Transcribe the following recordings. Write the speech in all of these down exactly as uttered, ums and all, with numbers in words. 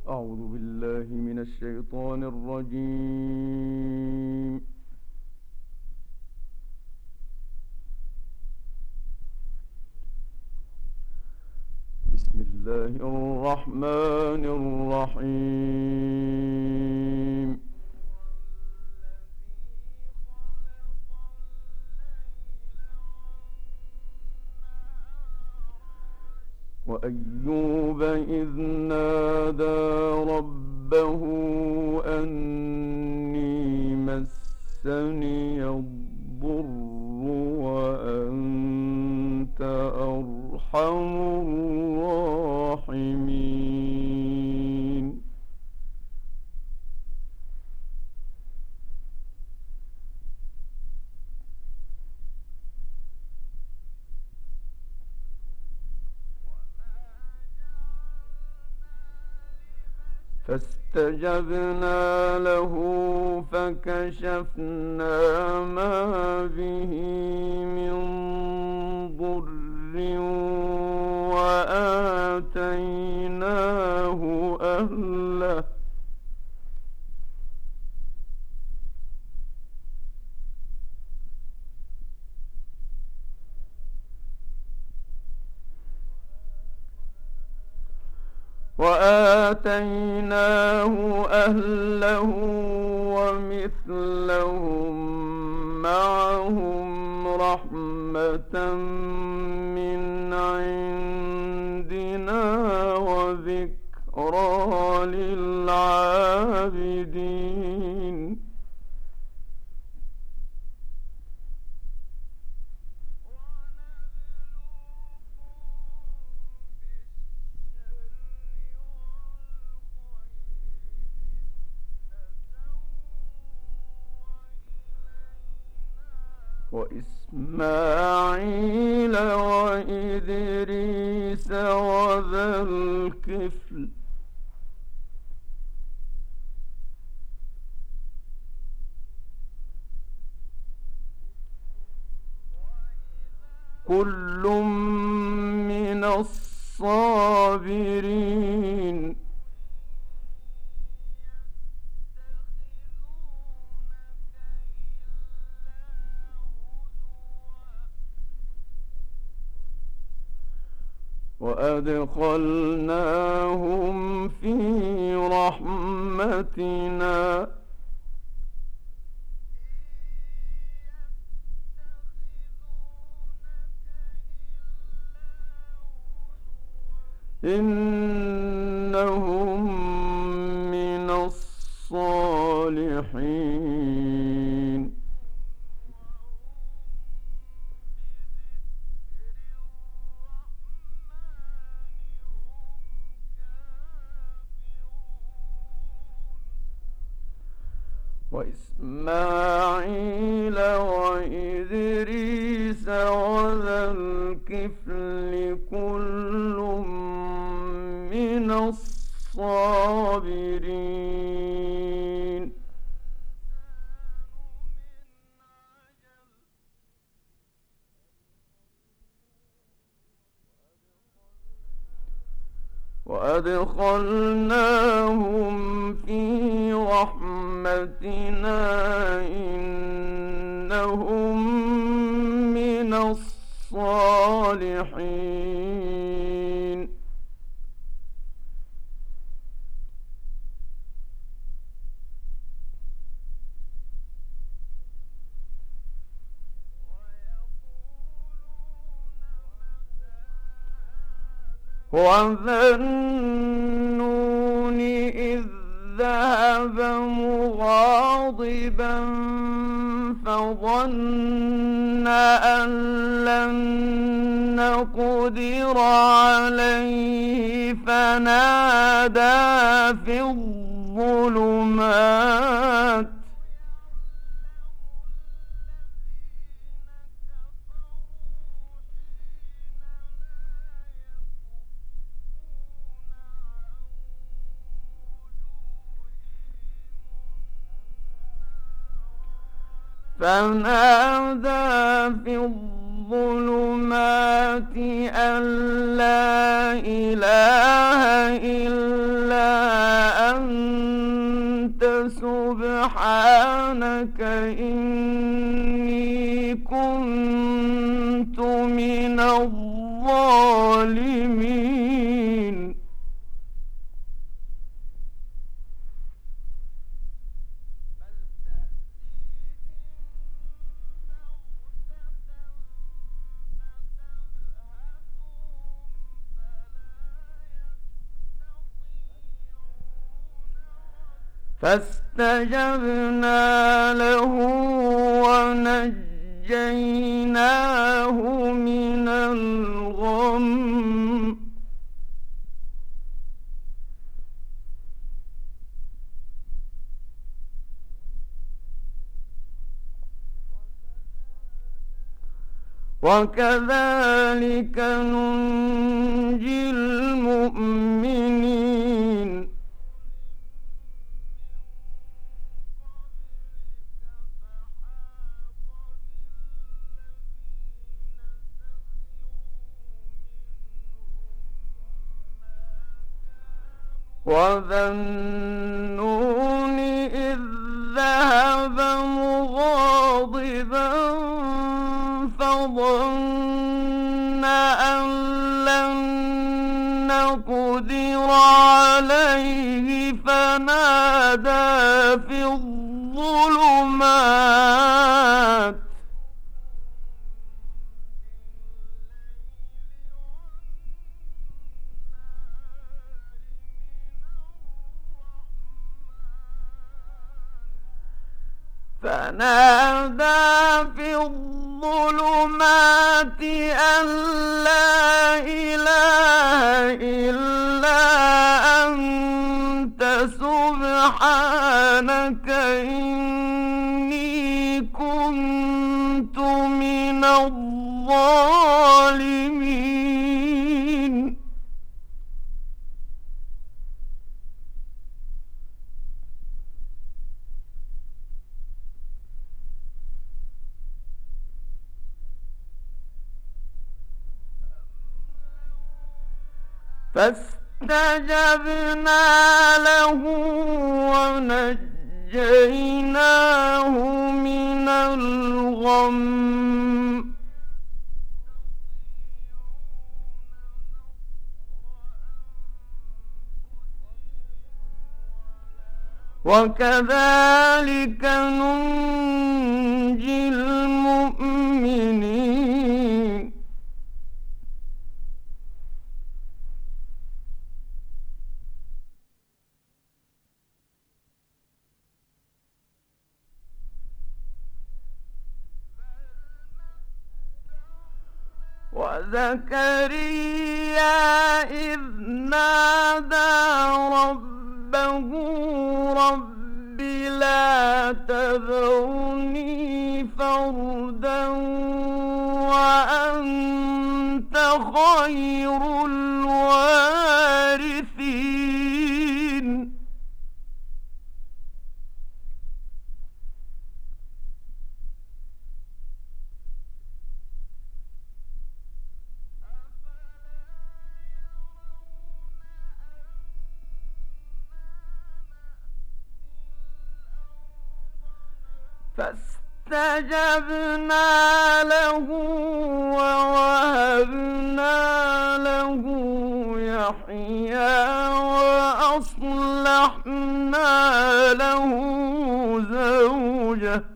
أعوذ بالله من الشيطان الرجيم. بسم الله الرحمن الرحيم. وأيوب إذ نادى ربه أني مسني الضر وأنت أرحم الراحمين. فاستجبنا له فكشفنا ما به من ضر وآتيناه أهله وآتيناه أهله ومثلهم معهم رحمة من عندنا وذكرى للعابدين. وإسماعيل وإدريس وذا الكفل كل من الصابرين. وأدخلناهم في رحمتنا إنهم من الصالحين. وإسماعيل وإدريس وذا الكفل كل من الصابرين. وأدخلناهم في رحمتنا إنهم من الصالحين. وذا النون إذ ذهب مغاضبا فظن أن لن نقدر عليه فنادى في الظلمات فنادى في الظلمات أن لا إله إلا سبحانك إني كنت من الظالمين. فاستجبنا له ونجيناه من الغم وكذلك ننجي المؤمنين. وذا النون إذ ذهب مغاضبا فظن أن لن نقدر عليه فنادى في الظلمات فنادى في الظلمات أن لا إله إلا أنت سبحانك إني كنت من الظالمين. فاستجبنا له ونجيناه من الغم وكذلك ننجي المؤمنين. وزكريا إذ نادى ربه رب لا تذرني فردا وأنت خير الوارثين. فاستجبنا له ووهبنا له يحيى وأصلحنا له زوجه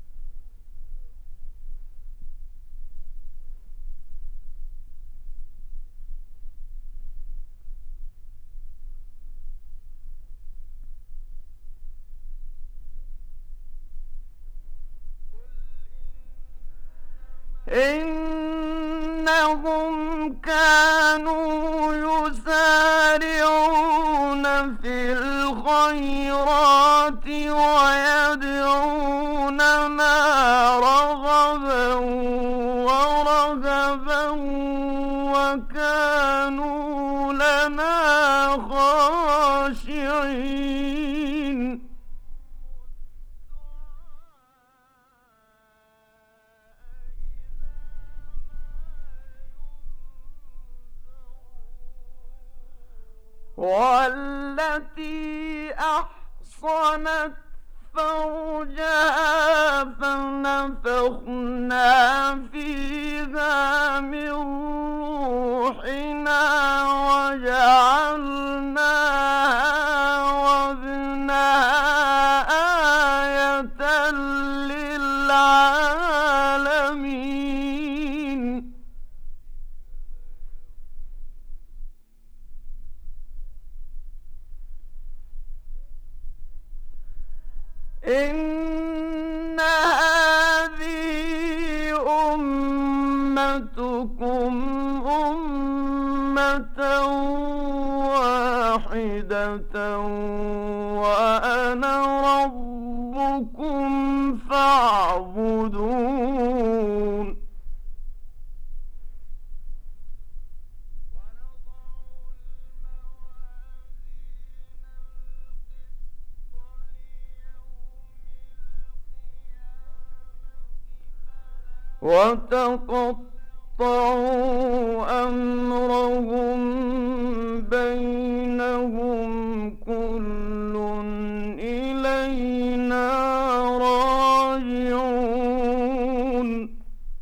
إنهم كانوا يسارعون في الخيرات ويدعوننا رغبا ورهبا وكانوا لنا خاشعين. والتي أحصنت فرجها فنفخنا فيها من روحنا وجعلناها وابنها آية للعالمين. إن هذه أمتكم أمة واحدة وأنا ربكم فاعبدون. وتقطعوا أمرهم بينهم كل إلينا راجعون.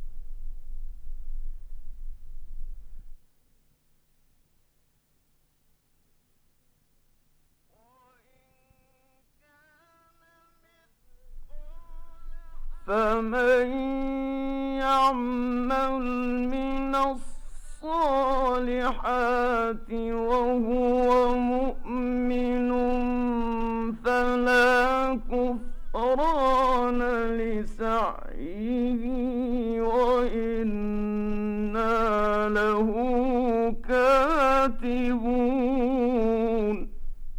فمن يعمل من الصالحات وهو مؤمن فلا كفران لسعيه وإنا له كاتبون.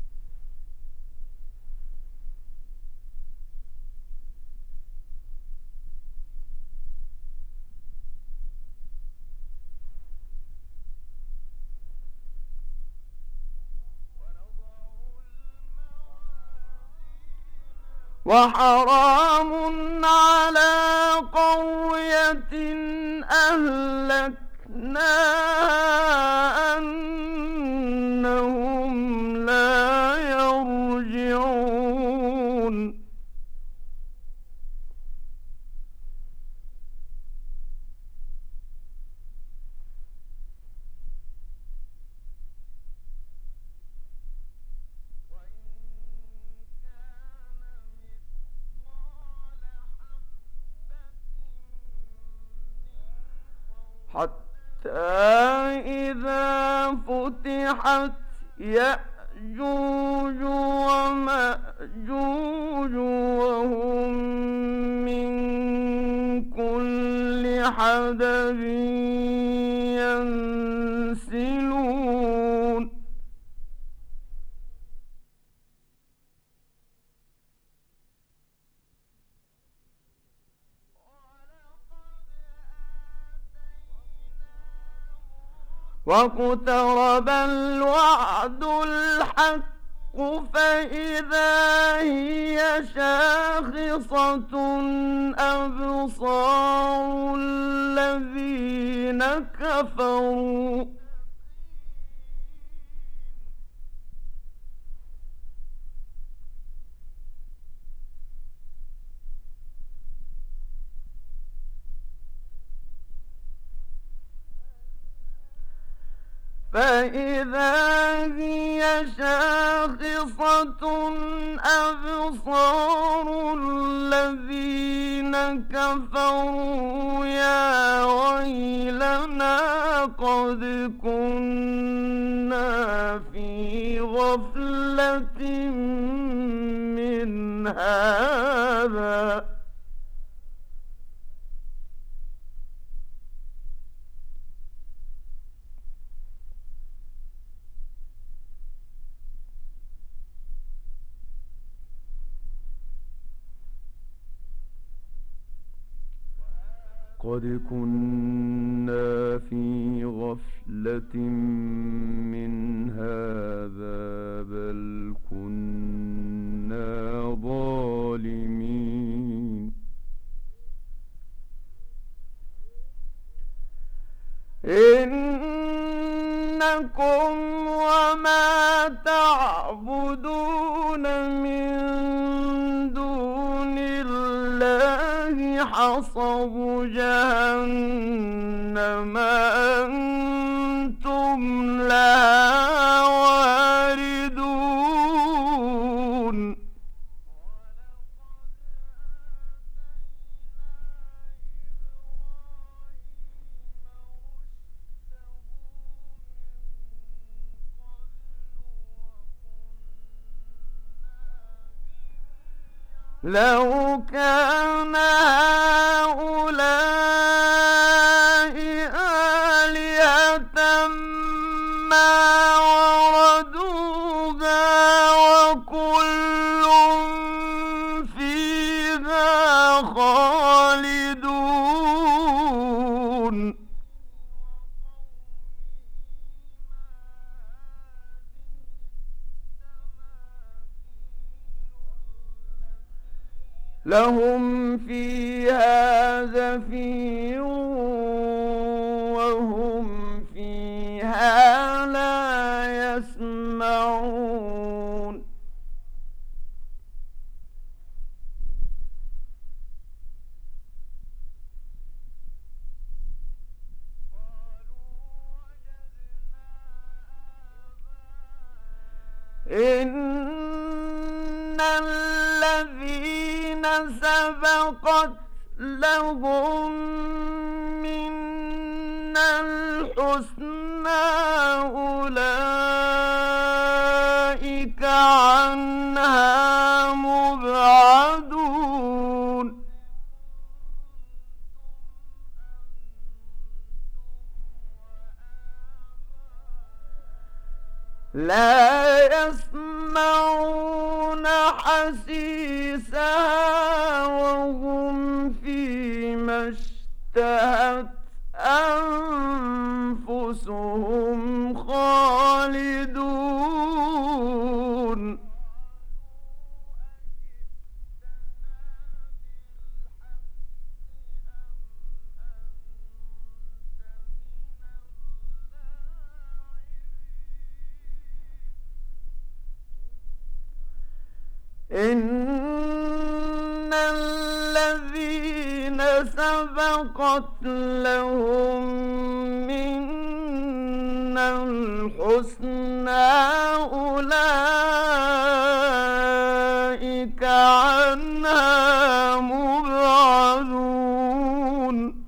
وحرام على قرية أهلكناها أنهم لا يرجعون. حتى إذا فتحت يأجوج ومأجوج وهم من كل حدب ينسلون. واقترب الوعد الحق فإذا هي شاخصة أبصار الذين كفروا فإذا هي شاخصة أبصار الذين كفروا يا ويلنا قد كنا في غفلة من هذا قد كنا في غفلة من هذا بل كنا ظالمين. إنكم وما تعبدون من دون حصب جهنم أنتم لها واردون لو كان هؤلاء آلهة ما وردوها وكل فيها خالدون لهم فيها زفير وهم فيها لا يسمعون إن الذين سبقت لهم منا الحسنى أولئك عنها مبعدون لا يسمعون حسيسها وهم فيما اشتهت أنفسهم خالدون إن الذين سبقت لهم منا الحسنى أولئك عنها مبعدون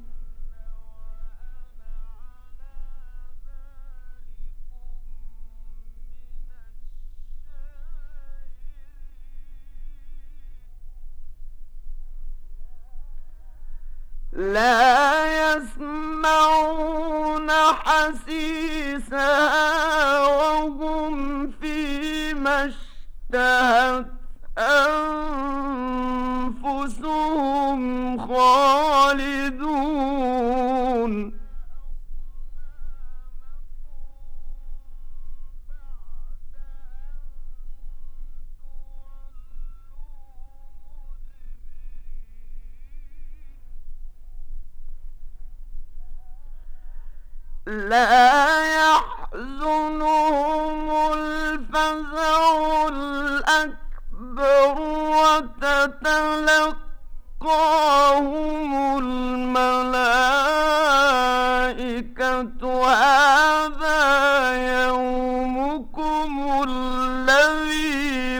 لا يسمعون حسيسها وهم فيما اشتهت أنفسهم خالدون لا يحزنهم الفزع الأكبر وتتلقاهم الملائكة هذا يومكم الذي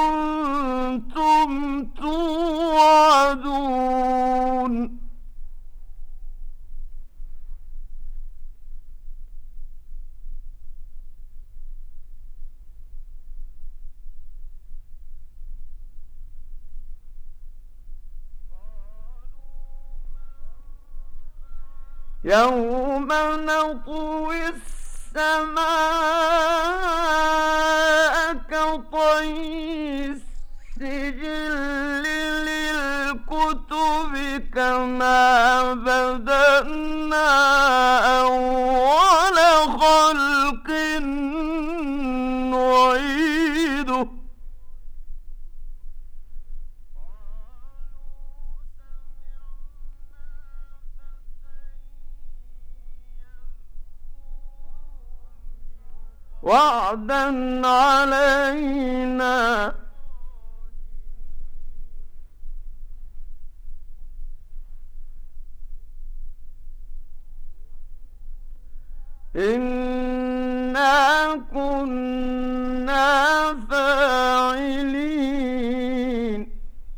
كنتم توعدون يوم نطوي السماء كطي السجل للكتب كما بدأنا أول خلق نعيده وعدا علينا إنا كنا فاعلين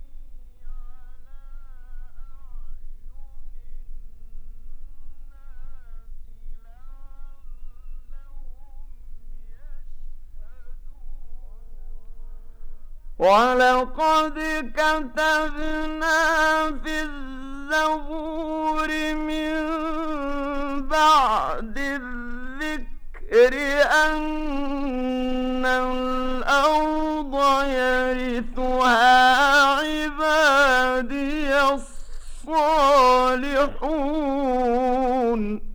ولقد كتبنا في الزبور من بعد الذكر أن الأرض يرثها عبادي الصالحون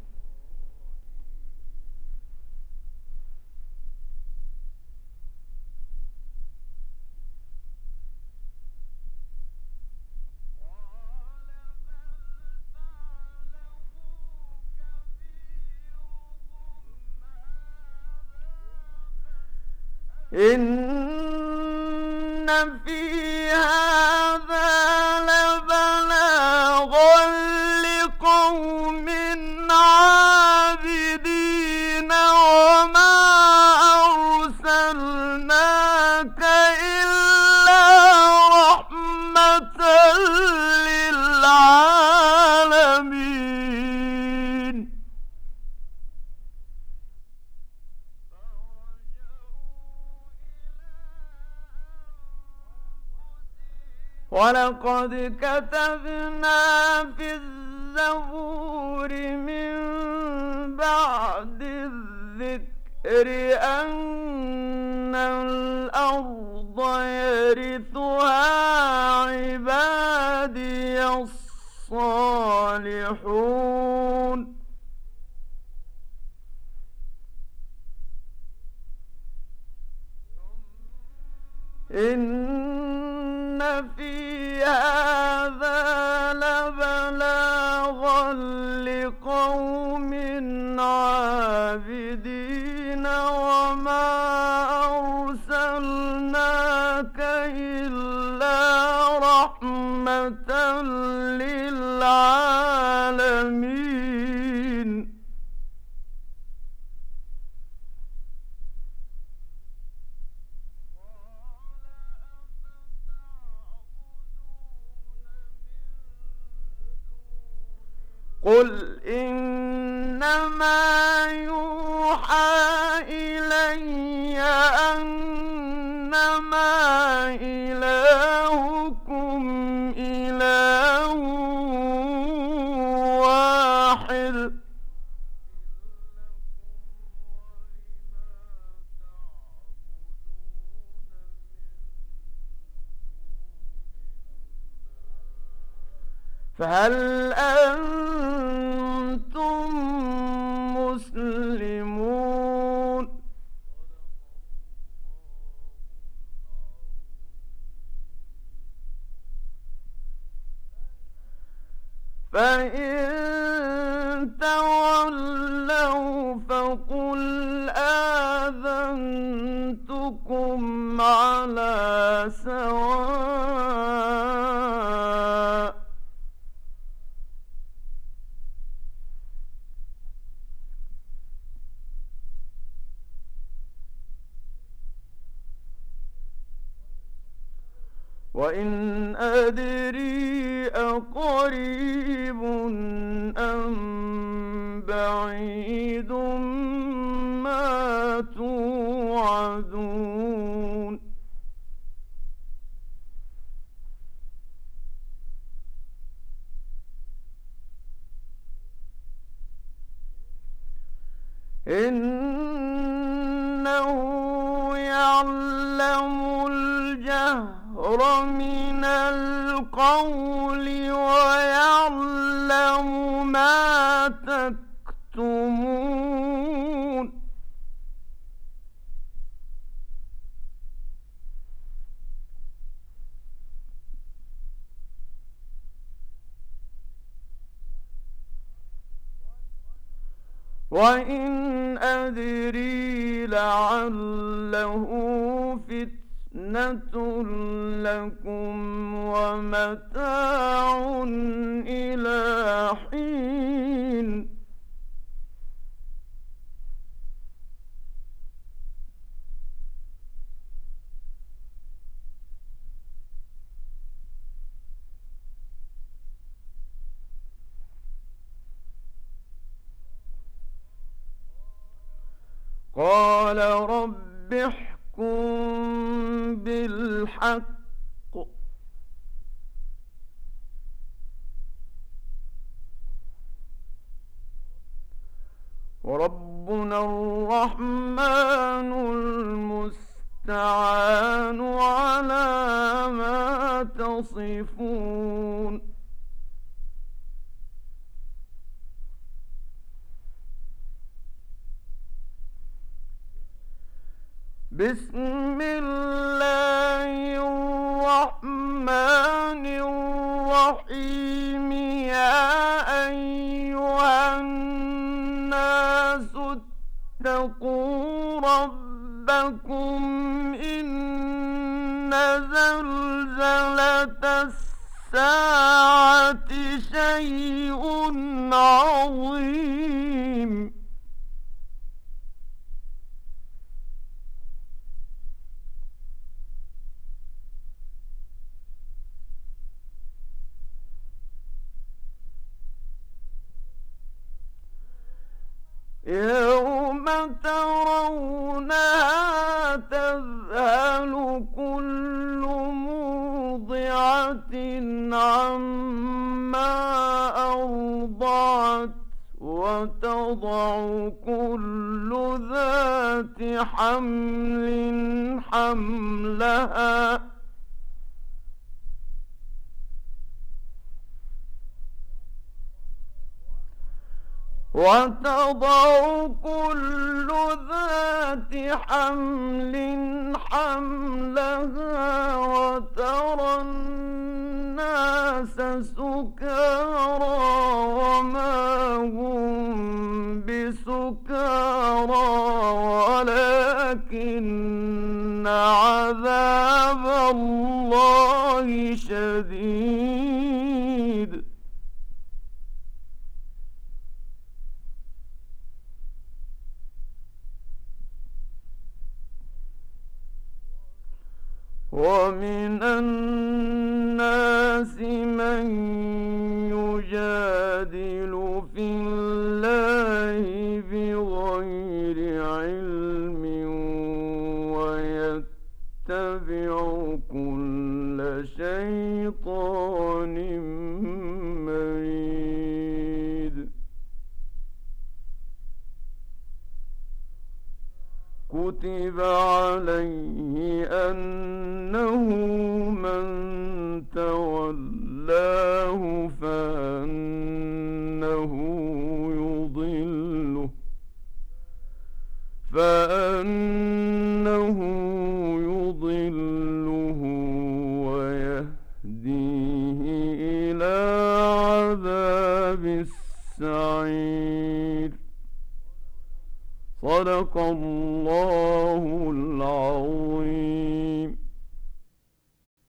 إن في هذا لبلاغا لقوم عابدين وما أرسلناك إلا رحمة للعالمين ولقد كتبنا في الزبور من بعد الذكر أن الأرض يرثها عبادي الصالحون إن في هذا لبلاغا لقوم عابدين وما أرسلناك إلا رحمة للعالمين قل إنما يوحى إلي أنما إلهكم إله واحد فهل أنتم مسلمون فإن تولوا فقل آذنتكم على سواء وإن أدري أقريب أم بعيد ما توعدون إنه يعلم الجهر من القول ويعلم ما تكتمون وإن أدري لعله فتنة لكم ومتاع إلى حين قال رب احكم بالحق وربنا الرحمن المستعان على ما تصفون. بسم الله الرحمن الرحيم. يا أيها الناس اتقوا ربكم إن زلزلة الساعة شيء عظيم. يوم ترونها تذهل كل مرضعة عما أرضعت وتضع كل ذات حمل حملها وتضع كل ذات حمل حملها وترى الناس سكارى وما هم بسكارى ولكن عذاب الله شديد. ومن الناس من يجادل في الله بغير علم ويتبع كل شيطان مريد. كتب عليه أنه من تولاه فأنه يضله فأنه يضله ويهديه إلى عذاب السعير. صدق الله